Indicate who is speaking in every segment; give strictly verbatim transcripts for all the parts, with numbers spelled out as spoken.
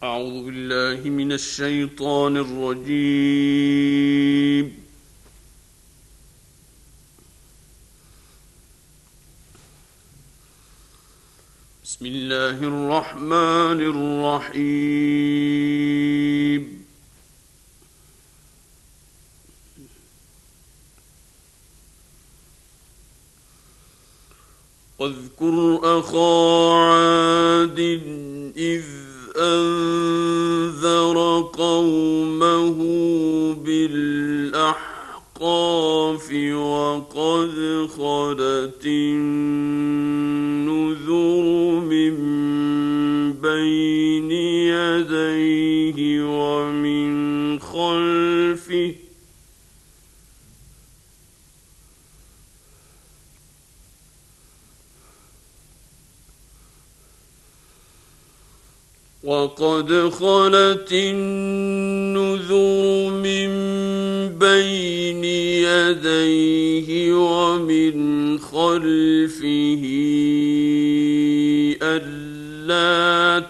Speaker 1: أعوذ بالله من الشيطان الرجيم. بسم الله الرحمن الرحيم. واذكر أخا عاد إذ أنذر قومه بالأحقاف وقد خلت النذر من بين يديه ومن خلفه وقد خلت النذر من بين يديه ومن خلفه ألا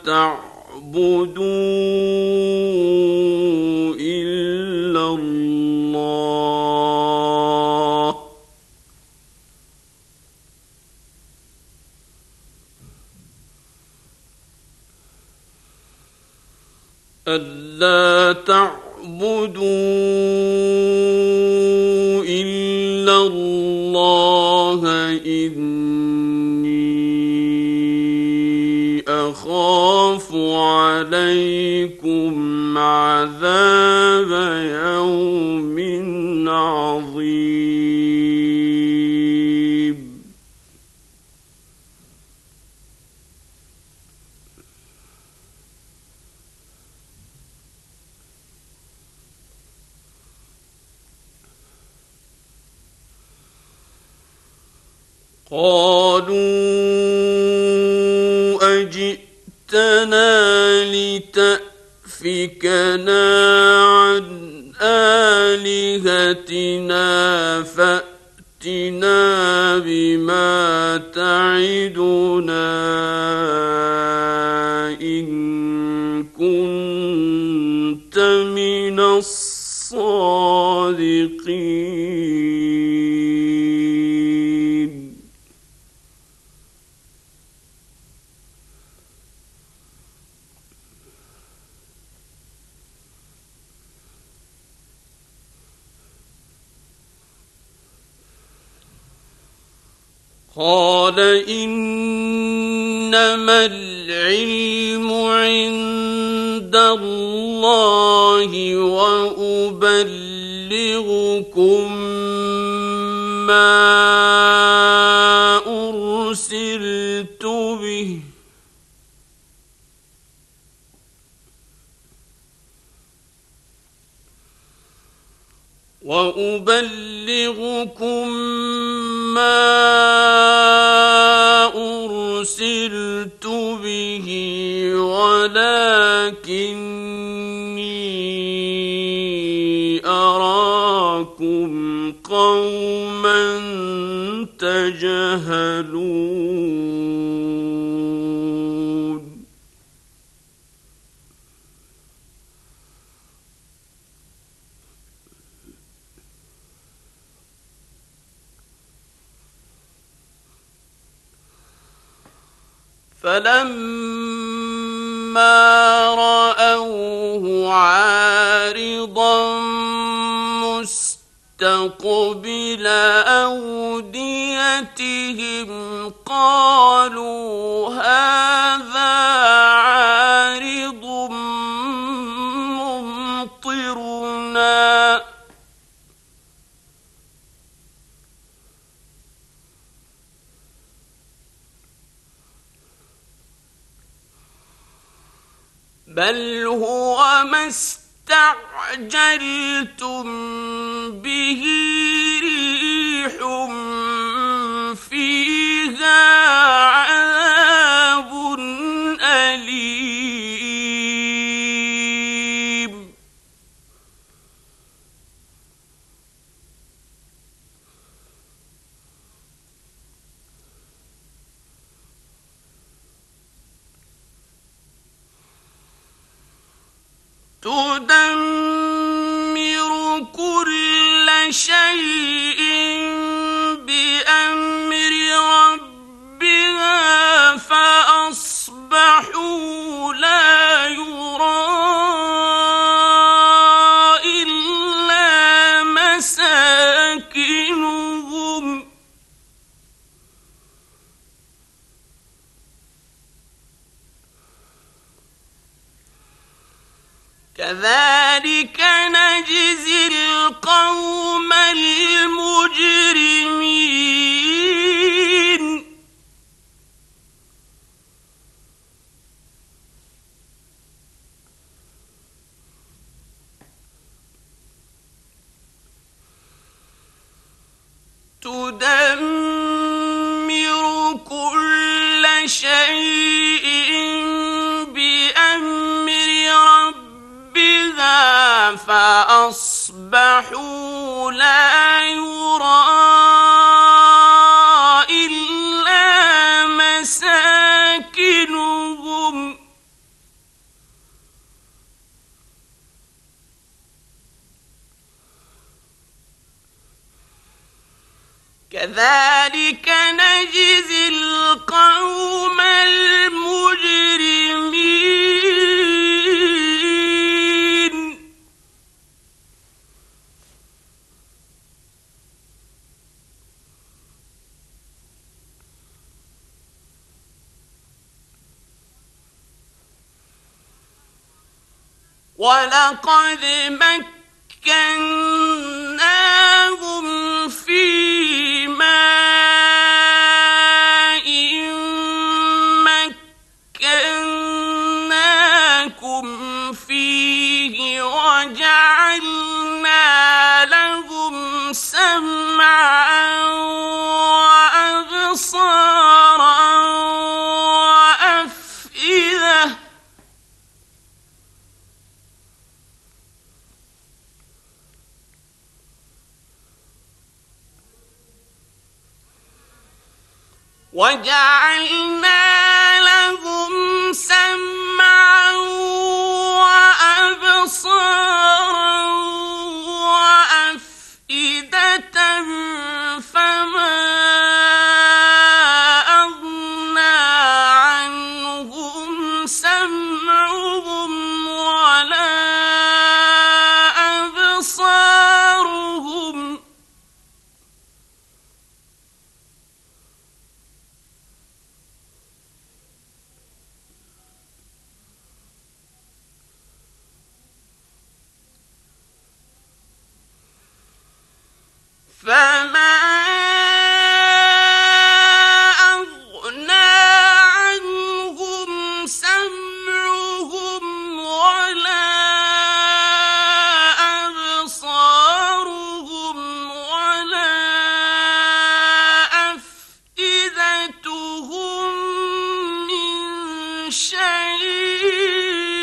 Speaker 1: تعبدوا إلا الله ألا تعبدوا إلا الله إني أخاف عليكم عذاب يوم عظيم. قالوا أجئتنا لتأفكنا عن آلهتنا فأتنا بما تعدنا إن كنت من الصادقين. قال إنما العلم عند الله وأبلغكم ما أرسلت به وأبلغكم ما أرسلت به ولكني أراكم قوما تجهلون. فلما رأوه عارضا مستقبل أوديتهم قالوا هذا عارض ممطرنا بل هو ما استعجلتم به ريح فيها عذاب أليم. تدمر كل شيء بأمر ربها فأصبحوا لا يرى إلا مساكنهم كذلك نجزي القوم المجرمين تدمر كل شيء بأمر ربها فأصبحوا لا يرى إلا مساكنهم كذلك نجزي القوم المجرمين ولقد مكناهم في ماء مكناكم فيه وجعلنا لهم سمعا وأبصارا وأفئدة وجعلنا لهم سمعا وأبصارا وأفئدة فما أغنى عنهم سمعهم ولا أبصارهم فما أغنى عنهم سمعهم ولا أبصارهم ولا أفئدتهم من شيء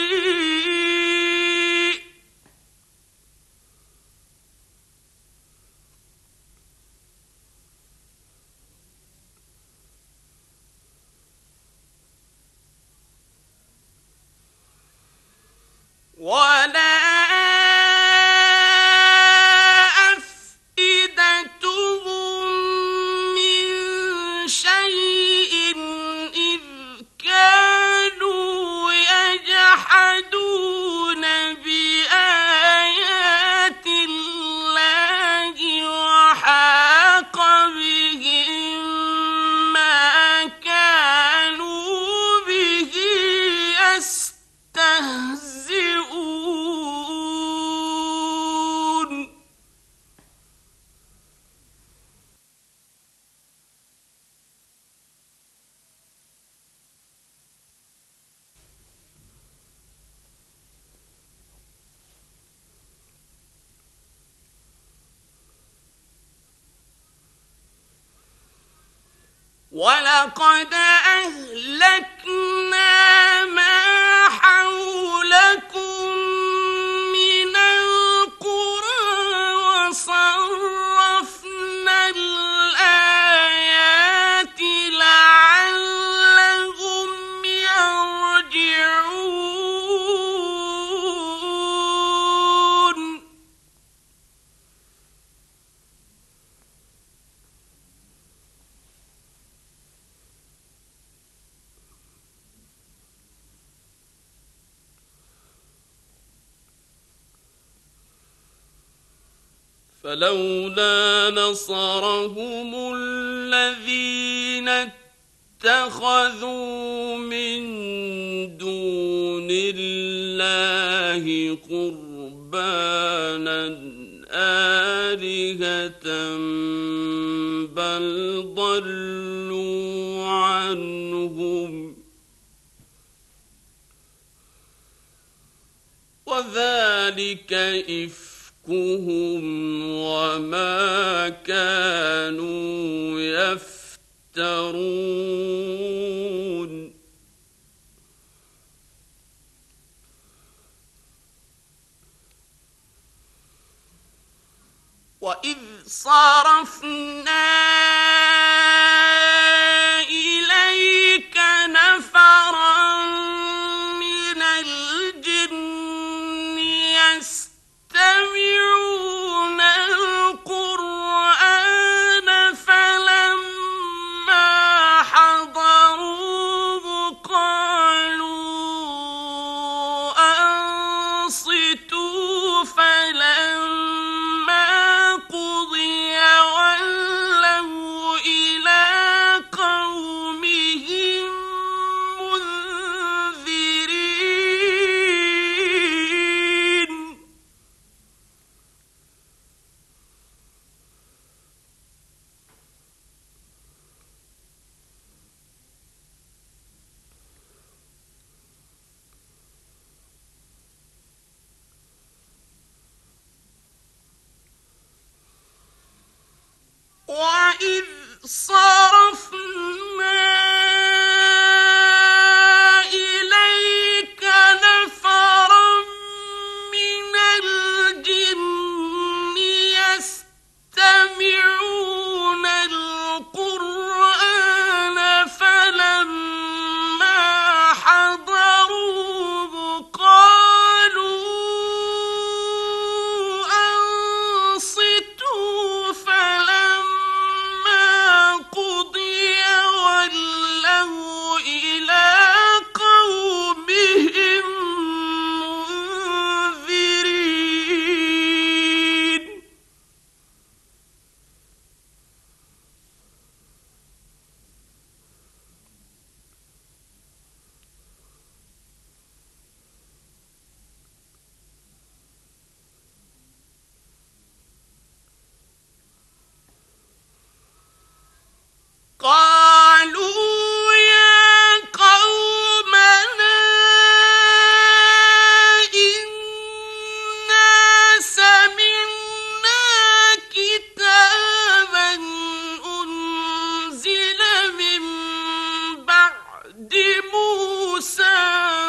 Speaker 1: ولا أفئدتهم من شيء إذ كانوا يجحدون بآيات الله وحاق بهم ما كانوا به يستهزئون ولقد أهلكنا ما حولكم من القرى وصرفنا الآيات لعلهم يرجعون فلولا نصرهم الذين اتخذوا من دون الله قربانا آلهة بل ضلوا عنهم وذلك إفكهم وما كانوا يفترون وإذ صرفنا إليك نفرا من الجن يستمعون القرآن فلما حضروه قالوا أنصتوا فلما قضي ولوا إلى قومهم منذرين وإذ صرفنا إليك نفرا من الجن يستمعون القرآن فلما حضروه قالوا أنصتوا فلما قضي ولوا إلى قومهم منذرين قالوا يا قومنا إنا سمعنا كتابا أنزل من بعد موسى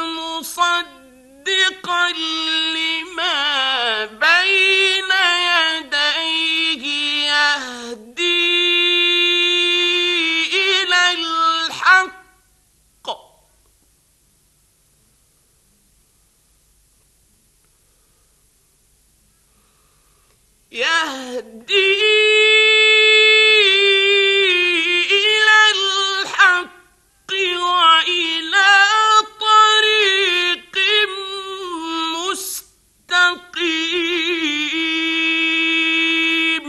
Speaker 1: مصدقا لما بين يديه يهدي إلى الحق يهدي إلى الحق وإلى طريق مستقيم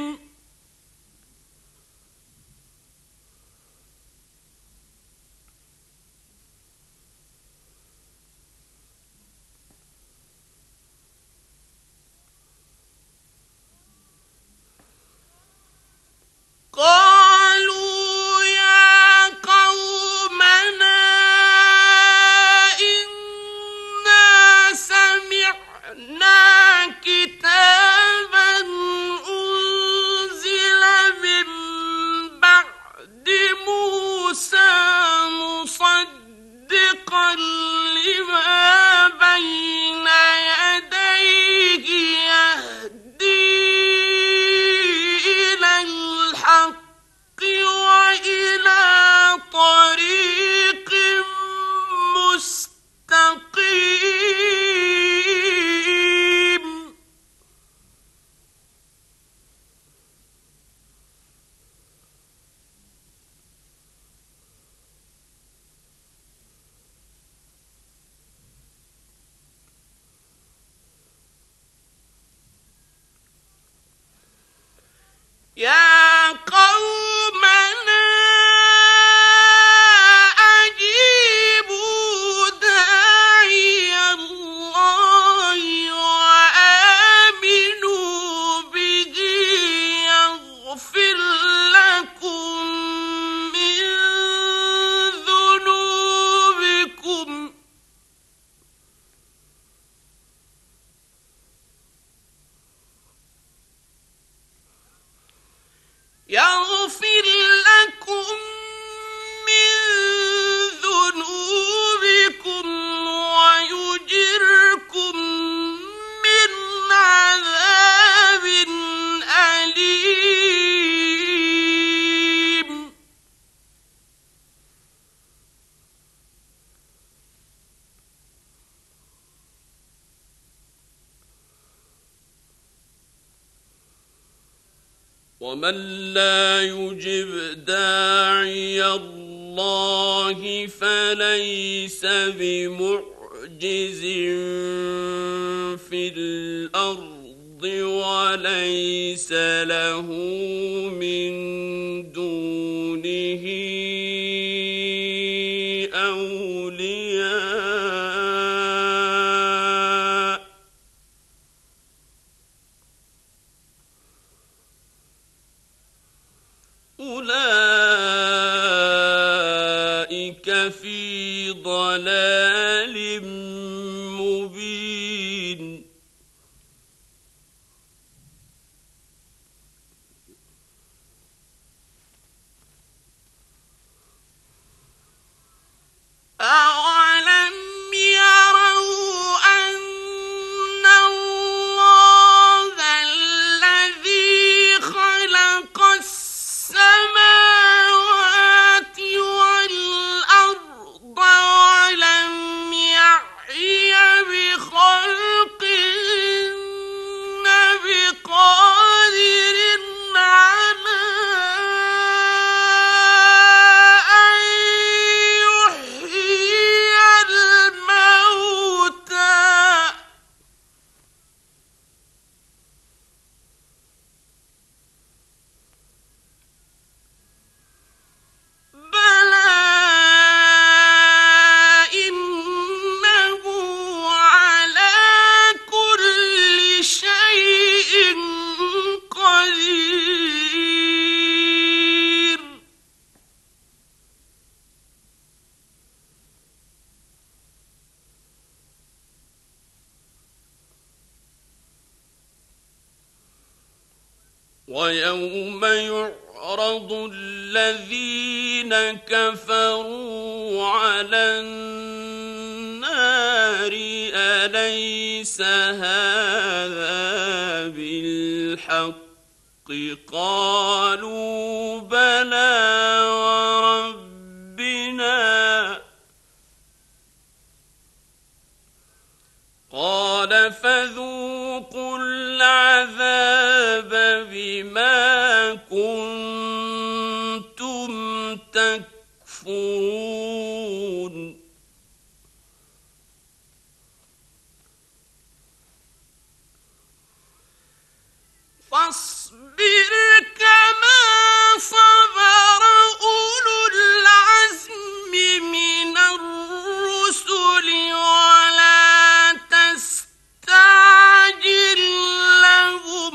Speaker 1: قالوا يا قومنا إنا سمعنا كتابا أنزل من بعد موسى مصدقا لما بين يديه يهدي إلى الحق وإلى طريق مستقيم يا قومنا أجيبوا داعي الله وآمنوا به يغفر لكم من ذنوبكم يغفر لكم من ذنوبكم ويجركم من عذاب أليم. ومن لا يجب داعي الله فليس بمعجز في الأرض وليس له من دونه أولياء أولئك في ضلال مبين. أولم يروا أن الله الذي خلق السماوات والأرض ولم يعي بخلقهن بقادر على أن يحيي الموتى بلى إنه على كل شيء قدير. ويوم يعرض الذين كفروا على النار أليس هذا بالحق قالوا بلى وربنا قال فذوقوا العذاب بما كنتم تكفرون. فاصبر كما صبر أولو العزم من الرسل ولا تستعجل لهم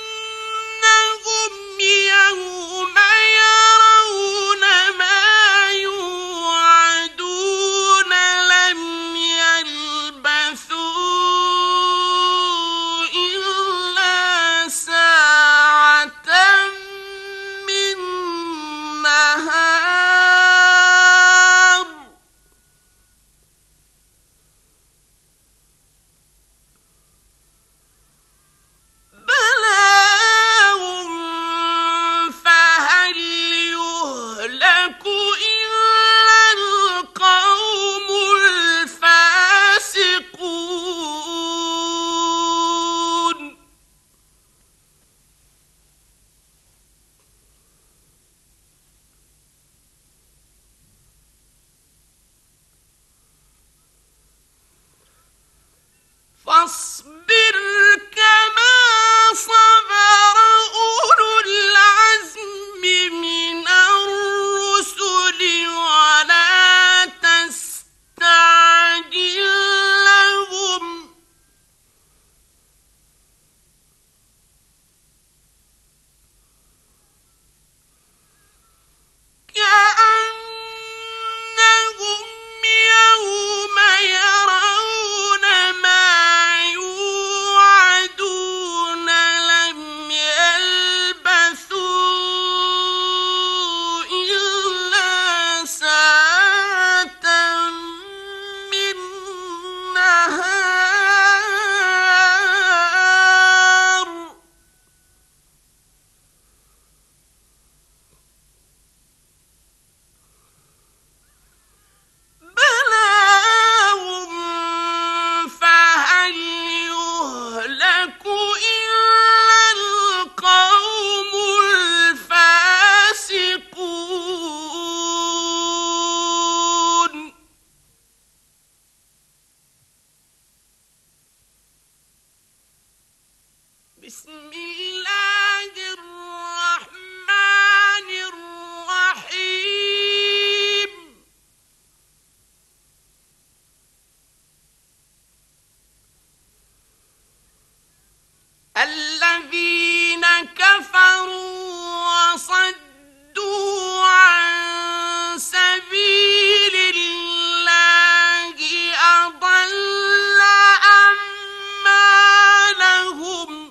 Speaker 1: كأنهم يوم يرون ما فاصبر كما صبر أولو العزم من الرسل ولا تستعجل لهم كأنهم يوم يرون ما يوعدون لم يلبثوا إلا ساعة من نهار بلاغ فهل يهلك إلا القوم الفاسقون بسم الله الرحمن الرحيم الذين كفروا وصدوا عن سبيل الله أضل أعمالهم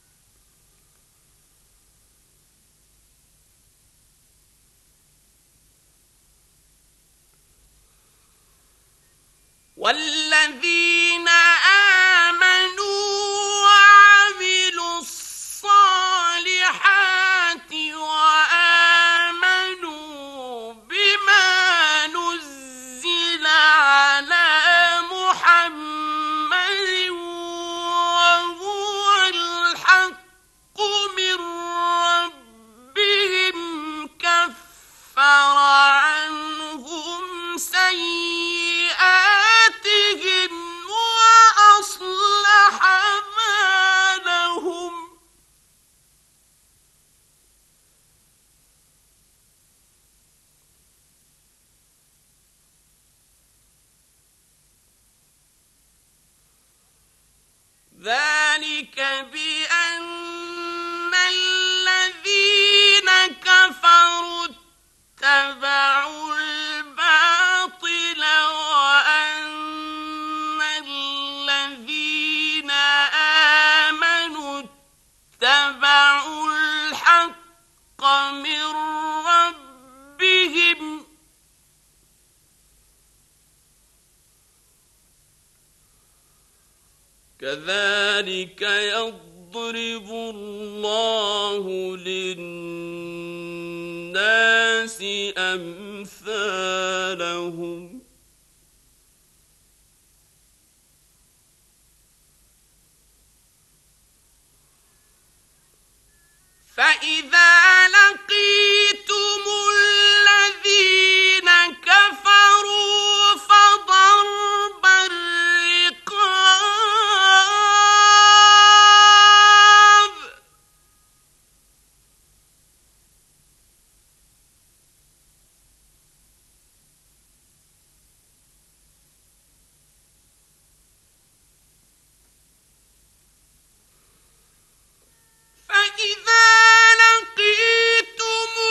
Speaker 1: والذين آمنوا وعملوا الصالحات وآمنوا بما نزل على محمد وهو الحق من ربهم كفر عنهم سيئاتهم وأصلح بالهم ذلك بأن الذين كفروا اتبعوا الباطل وأن الذين آمنوا اتبعوا الحق من ربهم كذلك يضرب الله للناس أمثالهم فإذا لقيتم الذين كفروا فضرب الرقاب فإذا لقيتم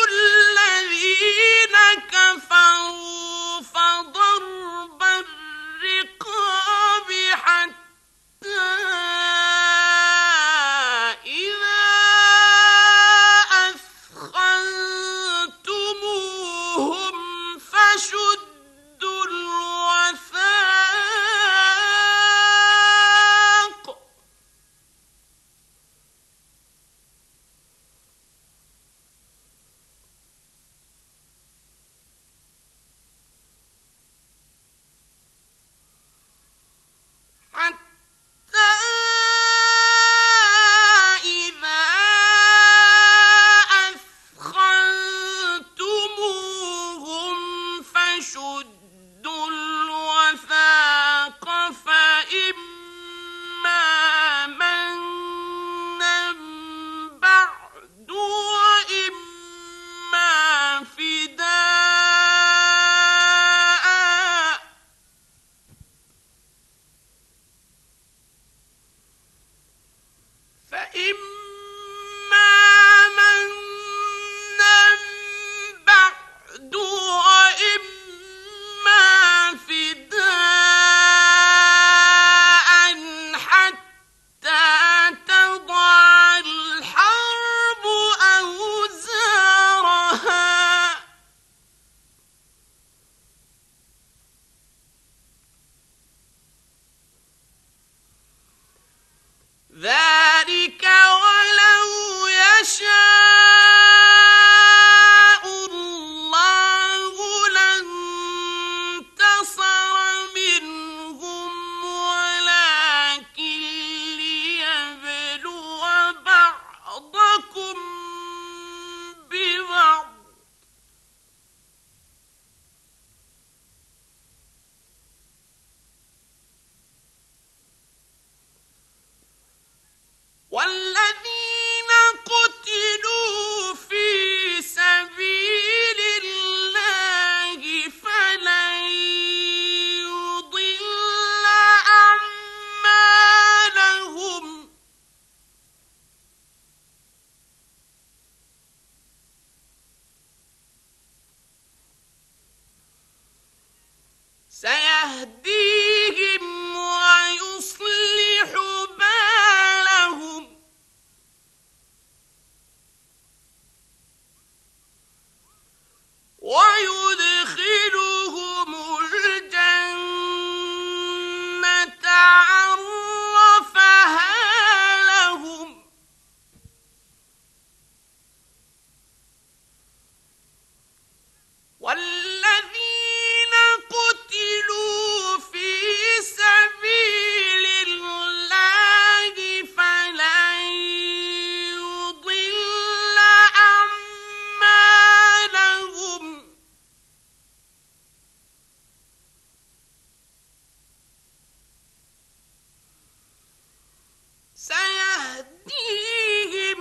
Speaker 1: سيهديهم ويصلح بالهم ويدخلهم الجنة عرفها لهم والذين قتلوا في سبيل الله فلن يضل أعمالهم سيهديهم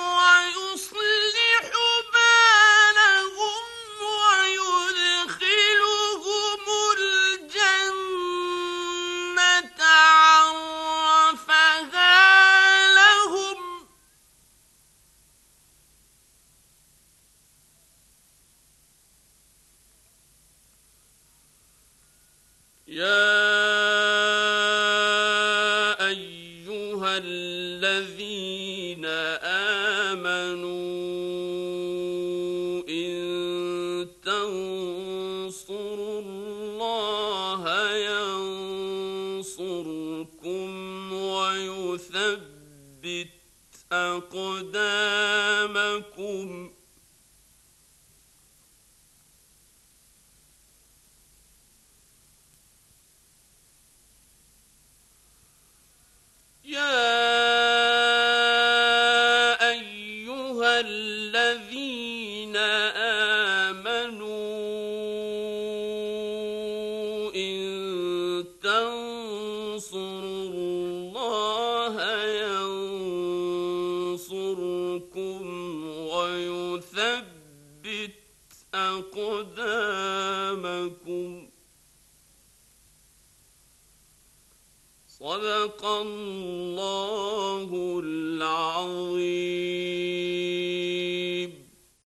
Speaker 1: ويصلح بالهم ويدخلهم الجنة عرفها لهم يا أيها الذين آمنوا إن تنصروا الله ينصركم ويثبت أقدامكم يا أيها الذين آمنوا إن تنصروا الله ينصركم ويثبت أقدامكم صدق الله العظيم.